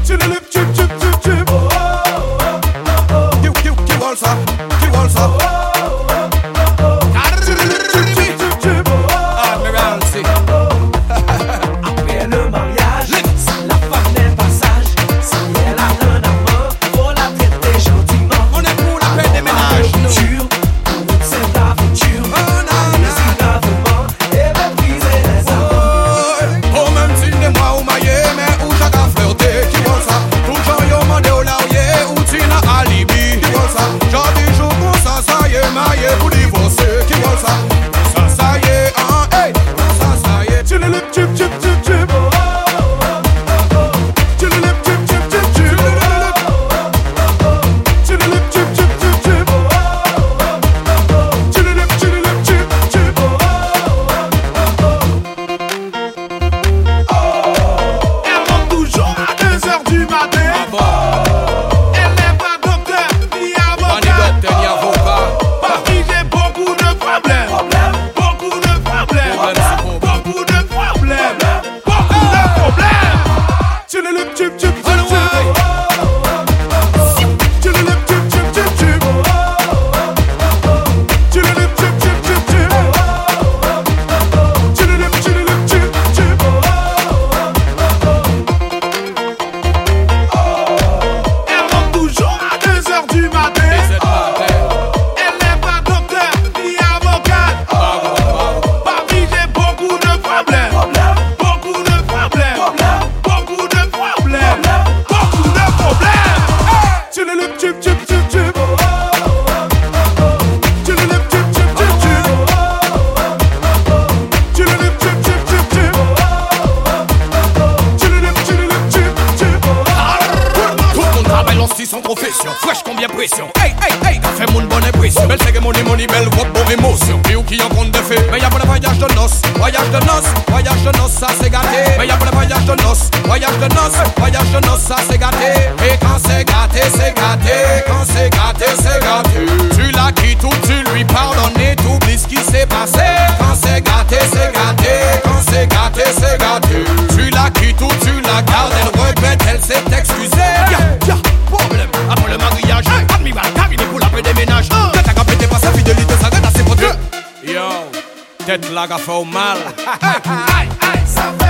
Sans profession, fresh combien pression. Hey, hey, hey, qu'a fait mon bonne impression. Belle cérémonie, money, belle robe, bonne émotion. Et où qui en compte de fait. Mais y'a pas le voyage de noces, voyage de noces, voyage de noces, ça c'est gâté. Mais y'a pas le voyage de noces, voyage de noces, voyage de noces, ça c'est gâté. Et quand c'est gâté, c'est gâté. Quand c'est gâté, c'est gâté. Tu la quittes ou tu lui pardonnes et t'oublies ce qui s'est passé. Quand c'est gâté, c'est gâté. Quand c'est gâté, c'est gâté. Tu la quittes ou tu la gardes, elle regrette, elle s'est excusée. Problème, après le mariage, admiral, cabinet pour la paix des ménages. Que t'as capé, t'es pas sa fidélité, ça reste assez potu. Yo, tête là, qu'a fait au mal. Ça fait